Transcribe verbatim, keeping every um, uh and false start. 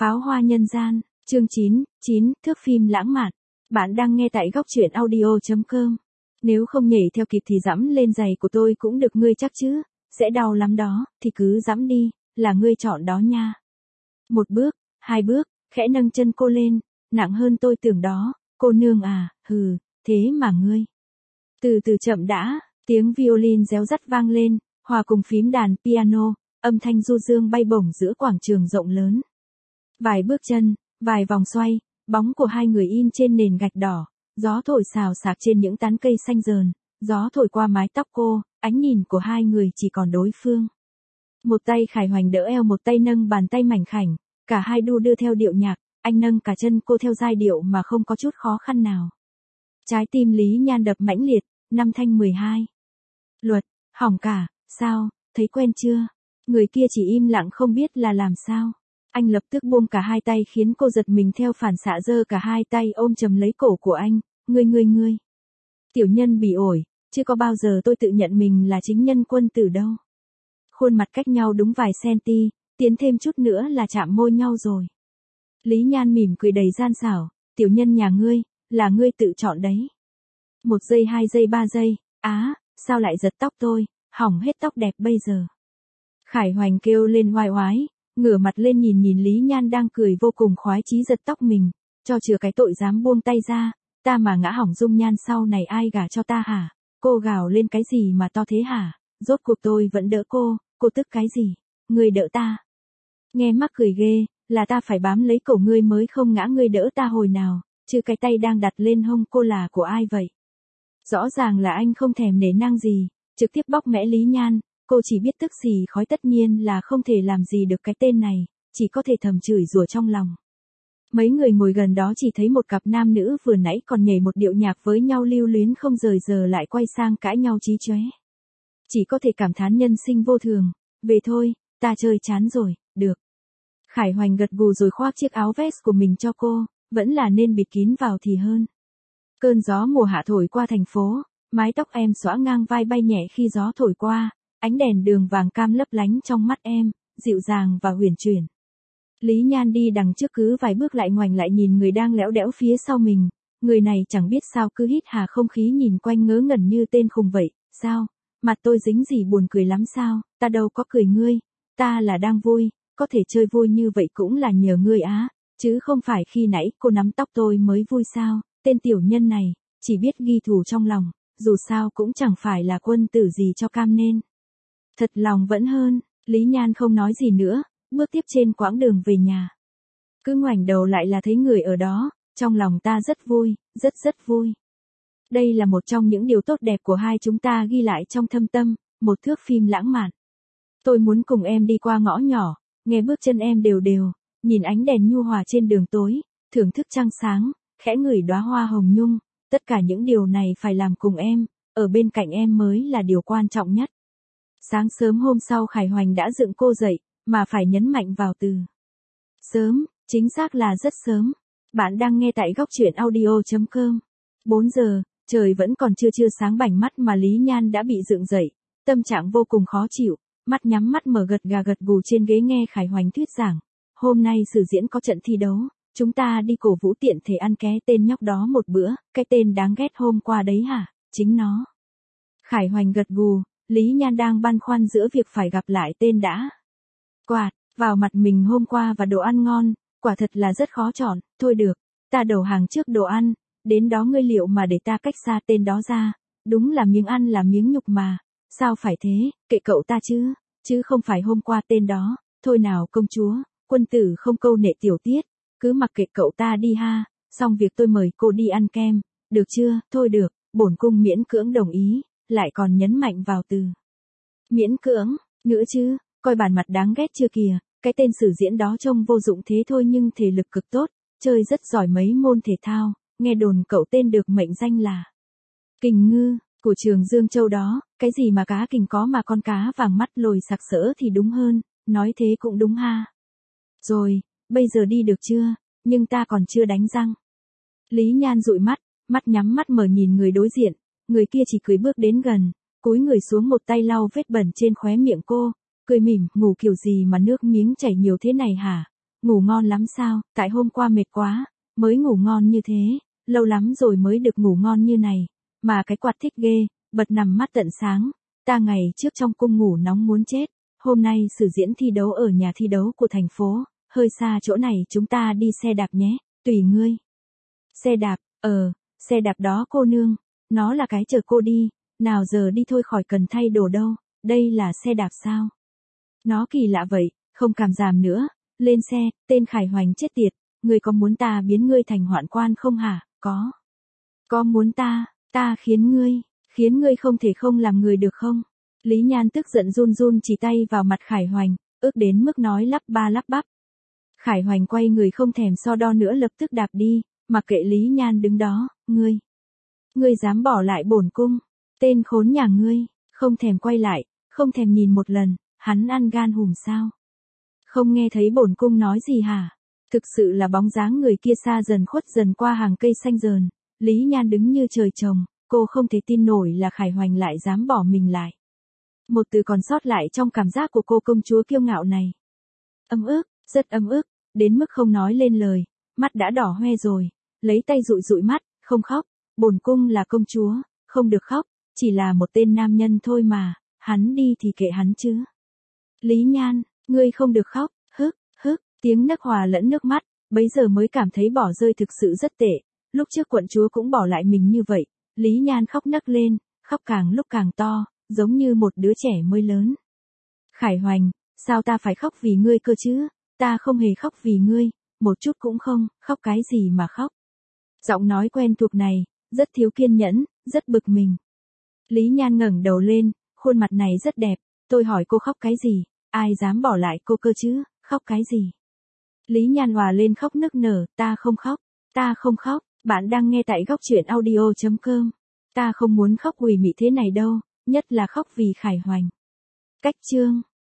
Pháo hoa nhân gian, chương chín, chín, thước phim lãng mạn. Bạn đang nghe tại góc truyện audio chấm com. Nếu không nhảy theo kịp thì dẫm lên giày của tôi cũng được ngươi chắc chứ, sẽ đau lắm đó, thì cứ dẫm đi, là ngươi chọn đó nha. Một bước, hai bước, khẽ nâng chân cô lên, nặng hơn tôi tưởng đó, cô nương à, hừ, thế mà ngươi. Từ từ chậm đã, tiếng violin réo rắt vang lên, hòa cùng phím đàn piano, âm thanh du dương bay bổng giữa quảng trường rộng lớn. Vài bước chân, vài vòng xoay, bóng của hai người in trên nền gạch đỏ, gió thổi xào xạc trên những tán cây xanh rờn, gió thổi qua mái tóc cô, ánh nhìn của hai người chỉ còn đối phương. Một tay Khải Hoành đỡ eo, một tay nâng bàn tay mảnh khảnh, cả hai đu đưa theo điệu nhạc, anh nâng cả chân cô theo giai điệu mà không có chút khó khăn nào. Trái tim Lý Nhan đập mãnh liệt, năm thanh mười hai. Luật, hỏng cả, sao, thấy quen chưa? Người kia chỉ im lặng không biết là làm sao. Anh lập tức buông cả hai tay khiến cô giật mình theo phản xạ, giơ cả hai tay ôm chầm lấy cổ của anh, ngươi ngươi ngươi. Tiểu nhân bị ổi, chưa có bao giờ tôi tự nhận mình là chính nhân quân tử đâu. Khuôn mặt cách nhau đúng vài centi, tiến thêm chút nữa là chạm môi nhau rồi. Lý Nhan mỉm cười đầy gian xảo, tiểu nhân nhà ngươi, là ngươi tự chọn đấy. Một giây, hai giây, ba giây, á, sao lại giật tóc tôi, hỏng hết tóc đẹp bây giờ. Khải Hoành kêu lên oai oái, ngửa mặt lên nhìn nhìn Lý Nhan đang cười vô cùng khoái chí giật tóc mình, cho chừa cái tội dám buông tay ra, ta mà ngã hỏng dung nhan sau này ai gả cho ta hả? Cô gào lên cái gì mà to thế hả? Rốt cuộc tôi vẫn đỡ cô, cô tức cái gì? Ngươi đỡ ta. Nghe mắc cười ghê, là ta phải bám lấy cổ ngươi mới không ngã, ngươi đỡ ta hồi nào, chứ cái tay đang đặt lên hông cô là của ai vậy? Rõ ràng là anh không thèm nể nang gì, trực tiếp bóc mẽ Lý Nhan. Cô chỉ biết tức xì khói, tất nhiên là không thể làm gì được cái tên này, chỉ có thể thầm chửi rủa trong lòng. Mấy người ngồi gần đó chỉ thấy một cặp nam nữ vừa nãy còn nhảy một điệu nhạc với nhau lưu luyến không rời giờ lại quay sang cãi nhau chí chóe. Chỉ có thể cảm thán nhân sinh vô thường, về thôi, ta chơi chán rồi, được. Khải Hoành gật gù rồi khoác chiếc áo vest của mình cho cô, vẫn là nên bịt kín vào thì hơn. Cơn gió mùa hạ thổi qua thành phố, mái tóc em xõa ngang vai bay nhẹ khi gió thổi qua. Ánh đèn đường vàng cam lấp lánh trong mắt em, dịu dàng và huyền chuyển. Lý Nhan đi đằng trước cứ vài bước lại ngoảnh lại nhìn người đang lẽo đẽo phía sau mình, người này chẳng biết sao cứ hít hà không khí nhìn quanh ngớ ngẩn như tên khùng vậy, sao, mặt tôi dính gì buồn cười lắm sao, ta đâu có cười ngươi, ta là đang vui, có thể chơi vui như vậy cũng là nhờ ngươi á, chứ không phải khi nãy cô nắm tóc tôi mới vui sao, tên tiểu nhân này, chỉ biết ghi thù trong lòng, dù sao cũng chẳng phải là quân tử gì cho cam nên. Thật lòng vẫn hơn, Lý Nhan không nói gì nữa, bước tiếp trên quãng đường về nhà. Cứ ngoảnh đầu lại là thấy người ở đó, trong lòng ta rất vui, rất rất vui. Đây là một trong những điều tốt đẹp của hai chúng ta ghi lại trong thâm tâm, một thước phim lãng mạn. Tôi muốn cùng em đi qua ngõ nhỏ, nghe bước chân em đều đều, nhìn ánh đèn nhu hòa trên đường tối, thưởng thức trăng sáng, khẽ ngửi đóa hoa hồng nhung, tất cả những điều này phải làm cùng em, ở bên cạnh em mới là điều quan trọng nhất. Sáng sớm hôm sau Khải Hoành đã dựng cô dậy, mà phải nhấn mạnh vào từ sớm, chính xác là rất sớm. Bạn đang nghe tại góc truyện audio chấm com. bốn giờ, trời vẫn còn chưa chưa sáng bảnh mắt mà Lý Nhan đã bị dựng dậy, tâm trạng vô cùng khó chịu, mắt nhắm mắt mở gật gà gật gù trên ghế nghe Khải Hoành thuyết giảng. Hôm nay sử diễn có trận thi đấu, chúng ta đi cổ vũ tiện thể ăn ké tên nhóc đó một bữa, cái tên đáng ghét hôm qua đấy hả, chính nó. Khải Hoành gật gù. Lý Nhan đang băn khoăn giữa việc phải gặp lại tên đã quạt vào mặt mình hôm qua và đồ ăn ngon, quả thật là rất khó chọn, thôi được, ta đầu hàng trước đồ ăn, đến đó ngươi liệu mà để ta cách xa tên đó ra, đúng là miếng ăn là miếng nhục mà, sao phải thế, kệ cậu ta chứ, chứ không phải hôm qua tên đó, thôi nào công chúa, quân tử không câu nệ tiểu tiết, cứ mặc kệ cậu ta đi ha, xong việc tôi mời cô đi ăn kem, được chưa, thôi được, bổn cung miễn cưỡng đồng ý. Lại còn nhấn mạnh vào từ miễn cưỡng, nữa chứ, coi bản mặt đáng ghét chưa kìa, cái tên sử diễn đó trông vô dụng thế thôi nhưng thể lực cực tốt, chơi rất giỏi mấy môn thể thao, nghe đồn cậu tên được mệnh danh là Kình Ngư, của trường Dương Châu đó, cái gì mà cá kình có mà con cá vàng mắt lồi sặc sỡ thì đúng hơn, nói thế cũng đúng ha. Rồi, bây giờ đi được chưa, nhưng ta còn chưa đánh răng. Lý Nhan dụi mắt, mắt nhắm mắt mở nhìn người đối diện. Người kia chỉ cười bước đến gần, cúi người xuống một tay lau vết bẩn trên khóe miệng cô, cười mỉm, ngủ kiểu gì mà nước miếng chảy nhiều thế này hả? Ngủ ngon lắm sao, tại hôm qua mệt quá, mới ngủ ngon như thế, lâu lắm rồi mới được ngủ ngon như này, mà cái quạt thích ghê, bật nằm mắt tận sáng, ta ngày trước trong cung ngủ nóng muốn chết, hôm nay sử diễn thi đấu ở nhà thi đấu của thành phố, hơi xa chỗ này chúng ta đi xe đạp nhé, tùy ngươi. Xe đạp, ờ, xe đạp đó cô nương, nó là cái chờ cô đi, nào giờ đi thôi khỏi cần thay đồ đâu, đây là xe đạp sao? Nó kỳ lạ vậy, không cảm giảm nữa, lên xe, tên Khải Hoành chết tiệt, ngươi có muốn ta biến ngươi thành hoạn quan không hả? Có. Có muốn ta, ta khiến ngươi, khiến ngươi không thể không làm người được không? Lý Nhan tức giận run run chỉ tay vào mặt Khải Hoành, ước đến mức nói lắp ba lắp bắp. Khải Hoành quay người không thèm so đo nữa lập tức đạp đi, mặc kệ Lý Nhan đứng đó, ngươi. Ngươi dám bỏ lại bổn cung, tên khốn nhà ngươi, không thèm quay lại, không thèm nhìn một lần, hắn ăn gan hùm sao? Không nghe thấy bổn cung nói gì hả? Thực sự là bóng dáng người kia xa dần khuất dần qua hàng cây xanh dờn, Lý Nhan đứng như trời trồng, cô không thể tin nổi là Khải Hoành lại dám bỏ mình lại. Một từ còn sót lại trong cảm giác của cô công chúa kiêu ngạo này. Ấm ức, rất ấm ức, đến mức không nói lên lời, mắt đã đỏ hoe rồi, lấy tay dụi dụi mắt, không khóc, bổn cung là công chúa, không được khóc, chỉ là một tên nam nhân thôi mà, hắn đi thì kệ hắn chứ. Lý Nhan, ngươi không được khóc, hức, hức, tiếng nấc hòa lẫn nước mắt, bấy giờ mới cảm thấy bỏ rơi thực sự rất tệ, lúc trước quận chúa cũng bỏ lại mình như vậy, Lý Nhan khóc nấc lên, khóc càng lúc càng to, giống như một đứa trẻ mới lớn. Khải Hoành, sao ta phải khóc vì ngươi cơ chứ, ta không hề khóc vì ngươi, một chút cũng không, khóc cái gì mà khóc. Giọng nói quen thuộc này, rất thiếu kiên nhẫn, rất bực mình. Lý Nhan ngẩng đầu lên, khuôn mặt này rất đẹp, tôi hỏi cô khóc cái gì, ai dám bỏ lại cô cơ chứ, khóc cái gì. Lý Nhan hòa lên khóc nức nở, ta không khóc, ta không khóc, bạn đang nghe tại góc truyện audio chấm com. Ta không muốn khóc quỳ mị thế này đâu, nhất là khóc vì Khải Hoành. Cách chương